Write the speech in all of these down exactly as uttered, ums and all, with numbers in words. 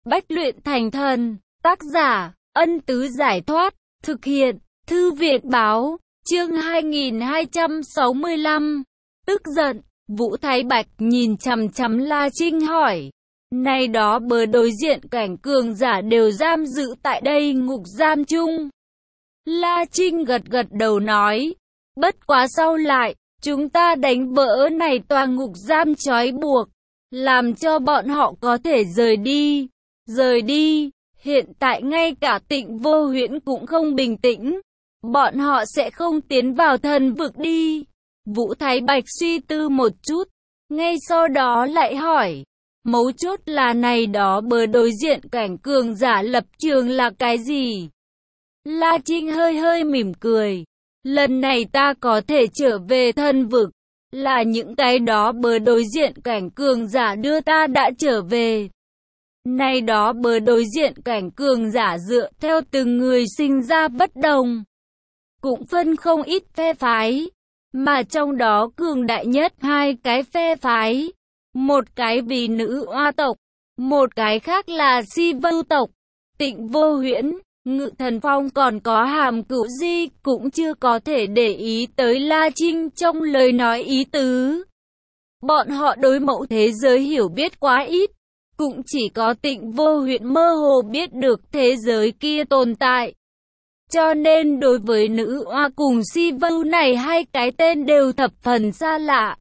Bách luyện thành thần. Tác giả, Ân Tứ Giải Thoát. Thực hiện, Thư viện Báo. Chương hai nghìn hai trăm sáu mươi lăm. Tức giận, Vũ Thái Bạch nhìn chằm chằm La Trinh hỏi. Này đó bờ đối diện cảnh cường giả đều giam giữ tại đây ngục giam chung. La Trinh gật gật đầu nói. Bất quá sau lại, chúng ta đánh vỡ này tòa ngục giam trói buộc, làm cho bọn họ có thể rời đi. Rời đi, hiện tại ngay cả Tịnh Vô Huyễn cũng không bình tĩnh. Bọn họ sẽ không tiến vào thần vực đi. Vũ Thái Bạch suy tư một chút, ngay sau đó lại hỏi. Mấu chốt là này đó bờ đối diện cảnh cường giả lập trường là cái gì? La Trinh hơi hơi mỉm cười. Lần này ta có thể trở về thần vực, là những cái đó bờ đối diện cảnh cường giả đưa ta đã trở về. Này đó bờ đối diện cảnh cường giả dựa theo từng người sinh ra bất đồng, cũng phân không ít phe phái, mà trong đó cường đại nhất hai cái phe phái. Một cái vì nữ oa tộc, một cái khác là Si Vưu tộc. Tịnh Vô Huyễn, Ngự Thần Phong còn có Hàm Cửu Di cũng chưa có thể để ý tới La Trinh trong lời nói ý tứ. Bọn họ đối mẫu thế giới hiểu biết quá ít, cũng chỉ có Tịnh Vô Huyễn mơ hồ biết được thế giới kia tồn tại. Cho nên đối với nữ oa cùng Si Vưu này hai cái tên đều thập phần xa lạ.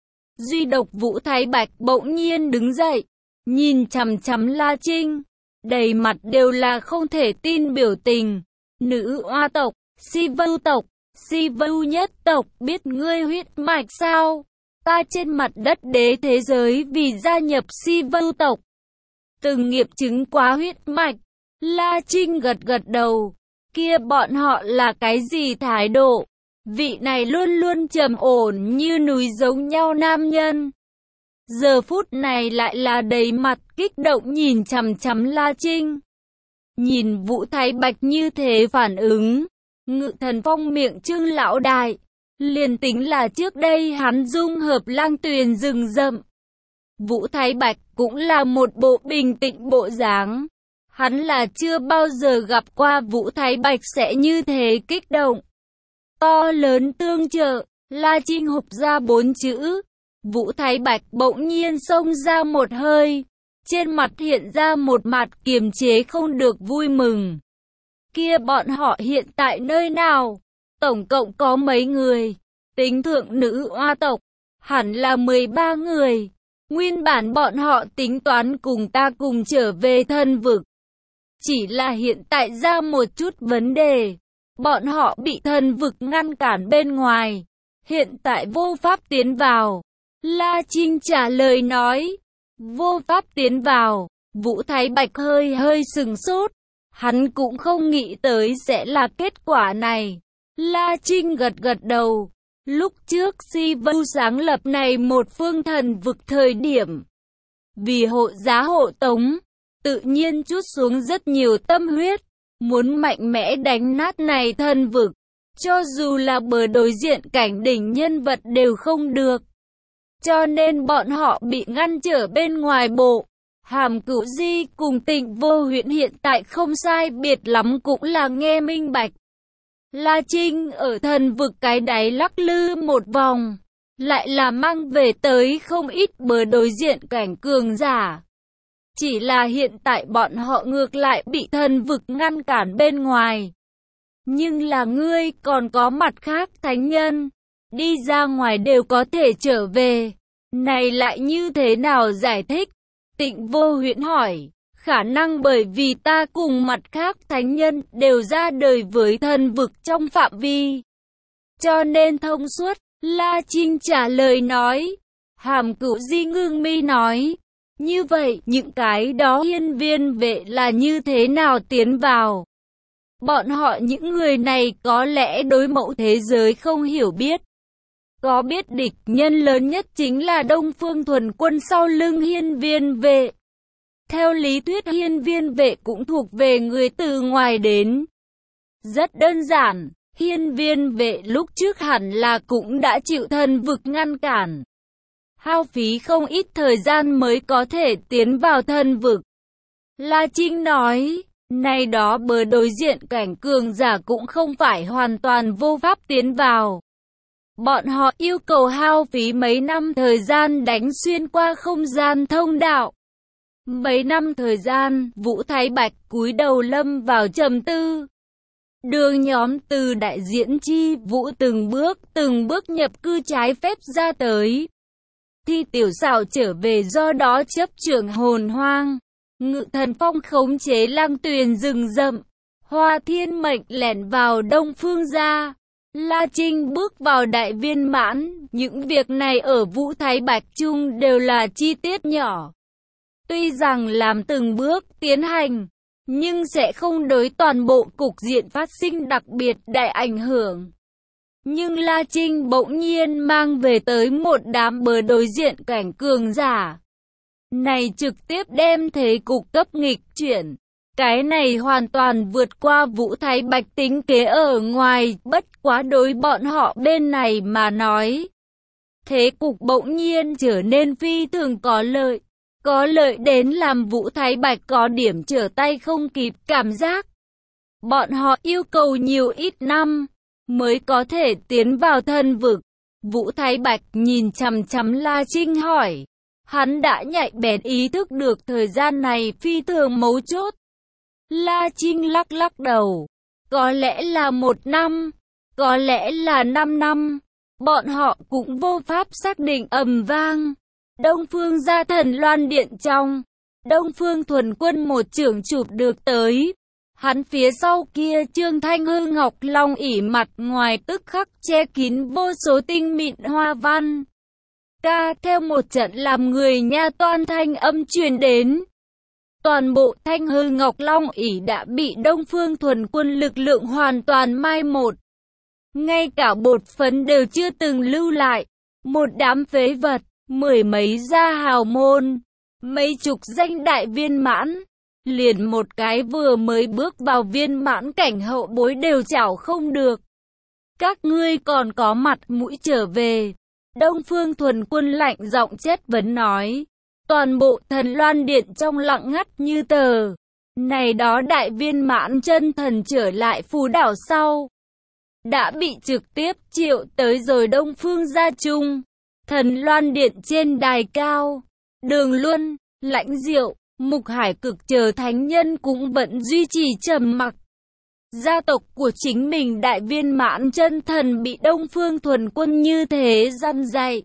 Duy độc Vũ Thái Bạch bỗng nhiên đứng dậy, nhìn chằm chằm La Trinh, đầy mặt đều là không thể tin biểu tình. Nữ oa tộc, Si Vưu tộc, Si Vưu nhất tộc biết ngươi huyết mạch sao? Ta trên mặt đất đế thế giới vì gia nhập Si Vưu tộc, từng nghiệp chứng quá huyết mạch. La Trinh gật gật đầu. Kia bọn họ là cái gì thái độ? Vị này luôn luôn trầm ổn như núi giống nhau nam nhân, giờ phút này lại là đầy mặt kích động nhìn chằm chằm La Trinh. Nhìn Vũ Thái Bạch như thế phản ứng, Ngự Thần Phong miệng trương lão đại, liền tính là trước đây hắn dung hợp Lang Tuyền rừng rậm, Vũ Thái Bạch cũng là một bộ bình tĩnh bộ dáng. Hắn là chưa bao giờ gặp qua Vũ Thái Bạch sẽ như thế kích động. To lớn tương trợ, La Trinh hục ra bốn chữ. Vũ Thái Bạch bỗng nhiên xông ra một hơi, trên mặt hiện ra một mặt kiềm chế không được vui mừng. Kia bọn họ hiện tại nơi nào? Tổng cộng có mấy người? Tính thượng nữ oa tộc, hẳn là mười ba người. Nguyên bản bọn họ tính toán cùng ta cùng trở về thần vực. Chỉ là hiện tại ra một chút vấn đề. Bọn họ bị thần vực ngăn cản bên ngoài, hiện tại vô pháp tiến vào. La Trinh trả lời nói. Vô pháp tiến vào. Vũ Thái Bạch hơi hơi sừng sốt. Hắn cũng không nghĩ tới sẽ là kết quả này. La Trinh gật gật đầu. Lúc trước Si Vưu sáng lập này một phương thần vực thời điểm, vì hộ giá hộ tống, tự nhiên trút xuống rất nhiều tâm huyết, muốn mạnh mẽ đánh nát này thần vực, cho dù là bờ đối diện cảnh đỉnh nhân vật đều không được. Cho nên bọn họ bị ngăn trở bên ngoài bộ. Hàm Cửu Di cùng Tịnh Vô Huyễn hiện tại không sai biệt lắm cũng là nghe minh bạch. La Trinh ở thần vực cái đáy lắc lư một vòng, lại là mang về tới không ít bờ đối diện cảnh cường giả. Chỉ là hiện tại bọn họ ngược lại bị thần vực ngăn cản bên ngoài. Nhưng là ngươi còn có mặt khác thánh nhân, đi ra ngoài đều có thể trở về. Này lại như thế nào giải thích? Tịnh Vô Huyễn hỏi. Khả năng bởi vì ta cùng mặt khác thánh nhân đều ra đời với thần vực trong phạm vi, cho nên thông suốt. La Trinh trả lời nói. Hàm Cửu Di ngưng mi nói. Như vậy, những cái đó hiên viên vệ là như thế nào tiến vào? Bọn họ những người này có lẽ đối mẫu thế giới không hiểu biết. Có biết địch nhân lớn nhất chính là Đông Phương Thuần Quân sau lưng hiên viên vệ. Theo lý thuyết hiên viên vệ cũng thuộc về người từ ngoài đến. Rất đơn giản, hiên viên vệ lúc trước hẳn là cũng đã chịu thần vực ngăn cản, hao phí không ít thời gian mới có thể tiến vào thần vực. La Trinh nói, này đó bờ đối diện cảnh cường giả cũng không phải hoàn toàn vô pháp tiến vào. Bọn họ yêu cầu hao phí mấy năm thời gian đánh xuyên qua không gian thông đạo. Mấy năm thời gian, Vũ Thái Bạch cúi đầu lâm vào trầm tư. Đường nhóm từ đại diễn chi Vũ từng bước, từng bước nhập cư trái phép ra tới. Thi Tiểu Xảo trở về do đó chấp trưởng Hồn Hoang. Ngự Thần Phong khống chế Lang Tuyền rừng rậm. Hoa Thiên Mệnh lẻn vào Đông Phương gia. La Trinh bước vào đại viên mãn. Những việc này ở Vũ Thái Bạch chung đều là chi tiết nhỏ. Tuy rằng làm từng bước tiến hành, nhưng sẽ không đối toàn bộ cục diện phát sinh đặc biệt đại ảnh hưởng. Nhưng La Trinh bỗng nhiên mang về tới một đám bờ đối diện cảnh cường giả. Này trực tiếp đem thế cục cấp nghịch chuyển. Cái này hoàn toàn vượt qua Vũ Thái Bạch tính kế ở ngoài, bất quá đối bọn họ bên này mà nói. Thế cục bỗng nhiên trở nên phi thường có lợi. Có lợi đến làm Vũ Thái Bạch có điểm trở tay không kịp cảm giác. Bọn họ yêu cầu nhiều ít năm mới có thể tiến vào thần vực. Vũ Thái Bạch nhìn chằm chằm La Trinh hỏi. Hắn đã nhạy bén ý thức được thời gian này phi thường mấu chốt. La Trinh lắc lắc đầu. Có lẽ là một năm, có lẽ là năm năm. Bọn họ cũng vô pháp xác định. Ầm vang. Đông Phương gia Thần Loan Điện trong. Đông Phương Thuần Quân một chưởng chụp được tới. Hắn phía sau kia Trương Thanh Hư Ngọc Long ỷ mặt ngoài tức khắc che kín vô số tinh mịn hoa văn. Ca theo một trận làm người nha toan thanh âm truyền đến. Toàn bộ Thanh Hư Ngọc Long ỷ đã bị Đông Phương Thuần Quân lực lượng hoàn toàn mai một. Ngay cả bột phấn đều chưa từng lưu lại. Một đám phế vật, mười mấy gia hào môn, mấy chục danh đại viên mãn. Liền một cái vừa mới bước vào viên mãn cảnh hậu bối đều chảo không được. Các ngươi còn có mặt mũi trở về. Đông Phương Thuần Quân lạnh giọng chất vấn nói. Toàn bộ Thần Loan Điện trong lặng ngắt như tờ. Này đó đại viên mãn chân thần trở lại phù đảo sau. Đã bị trực tiếp triệu tới rồi Đông Phương gia trung. Thần Loan Điện trên đài cao. Đường Luân, Lãnh Diệu, Mục Hải Cực chờ thánh nhân cũng vẫn duy trì trầm mặc. Gia tộc của chính mình đại viên mãn chân thần bị Đông Phương Thuần Quân như thế răn dạy.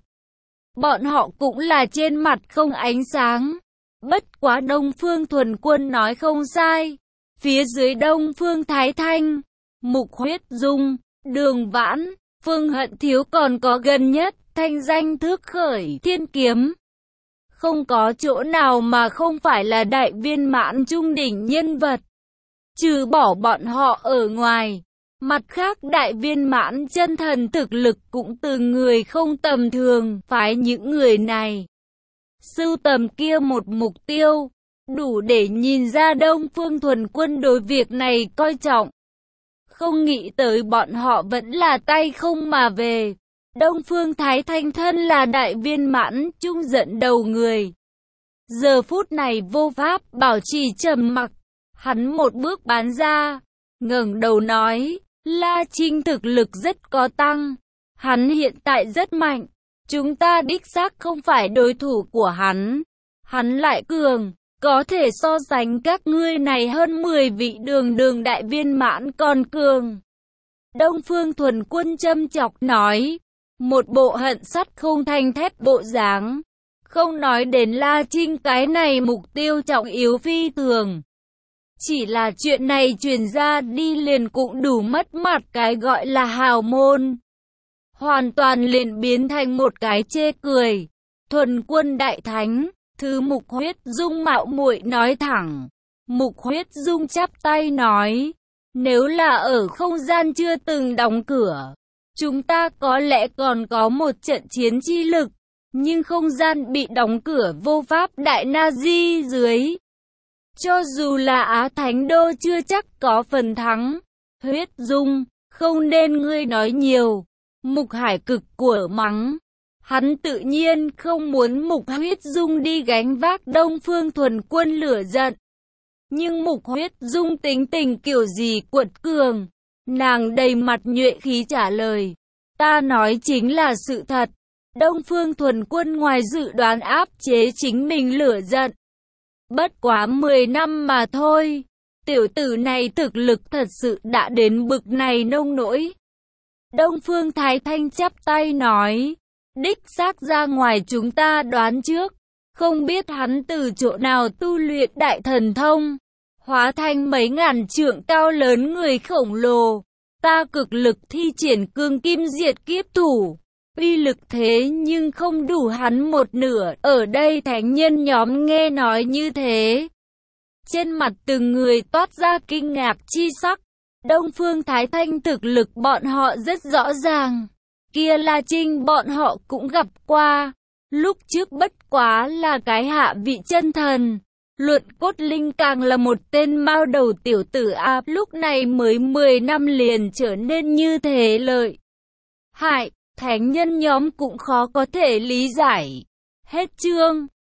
Bọn họ cũng là trên mặt không ánh sáng. Bất quá Đông Phương Thuần Quân nói không sai. Phía dưới Đông Phương Thái Thanh, Mục Huyết Dung, Đường Vãn, Phương Hận Thiếu còn có gần nhất thanh danh thước khởi thiên kiếm. Không có chỗ nào mà không phải là đại viên mãn trung đỉnh nhân vật. Trừ bỏ bọn họ ở ngoài, mặt khác đại viên mãn chân thần thực lực cũng từ người không tầm thường. Phái những người này sưu tầm kia một mục tiêu, đủ để nhìn ra Đông Phương Thuần Quân đối việc này coi trọng. Không nghĩ tới bọn họ vẫn là tay không mà về. Đông Phương Thái Thanh thân là đại viên mãn trung dẫn đầu người. Giờ phút này vô pháp bảo trì trầm mặc. Hắn một bước bán ra, ngẩng đầu nói, La Trinh thực lực rất có tăng. Hắn hiện tại rất mạnh. Chúng ta đích xác không phải đối thủ của hắn. Hắn lại cường, có thể so sánh các ngươi này hơn mười vị đường đường đại viên mãn còn cường. Đông Phương Thuần Quân châm chọc nói, một bộ hận sắt không thành thép bộ dáng. Không nói đến La Trinh cái này mục tiêu trọng yếu phi thường. Chỉ là chuyện này truyền ra đi liền cũng đủ mất mặt cái gọi là hào môn. Hoàn toàn liền biến thành một cái chê cười. Thuần Quân đại thánh, thứ Mục Huyết Dung mạo muội nói thẳng. Mục Huyết Dung chắp tay nói, nếu là ở không gian chưa từng đóng cửa, chúng ta có lẽ còn có một trận chiến chi lực. Nhưng không gian bị đóng cửa vô pháp đại na di dưới. Cho dù là Á Thánh Đô chưa chắc có phần thắng. Huyết Dung, không nên ngươi nói nhiều. Mục Hải Cực của mắng. Hắn tự nhiên không muốn Mục Huyết Dung đi gánh vác Đông Phương Thuần Quân lửa giận. Nhưng Mục Huyết Dung tính tình kiểu gì quật cường. Nàng đầy mặt nhuệ khí trả lời. Ta nói chính là sự thật. Đông Phương Thuần Quân ngoài dự đoán áp chế chính mình lửa giận. Bất quá mười năm mà thôi. Tiểu tử này thực lực thật sự đã đến bực này nông nỗi. Đông Phương Thái Thanh chắp tay nói. Đích xác ra ngoài chúng ta đoán trước. Không biết hắn từ chỗ nào tu luyện đại thần thông. Hóa thành mấy ngàn trượng cao lớn người khổng lồ. Ta cực lực thi triển cương kim diệt kiếp thủ. Uy lực thế nhưng không đủ hắn một nửa. Ở đây thánh nhân nhóm nghe nói như thế. Trên mặt từng người toát ra kinh ngạc chi sắc. Đông Phương Thái Thanh thực lực bọn họ rất rõ ràng. Kia La Trinh bọn họ cũng gặp qua. Lúc trước bất quá là cái hạ vị chân thần. Luận Cốt Linh càng là một tên mao đầu tiểu tử áp. Lúc này mới mười năm liền trở nên như thế lợi hại. Thánh nhân nhóm cũng khó có thể lý giải. Hết chương.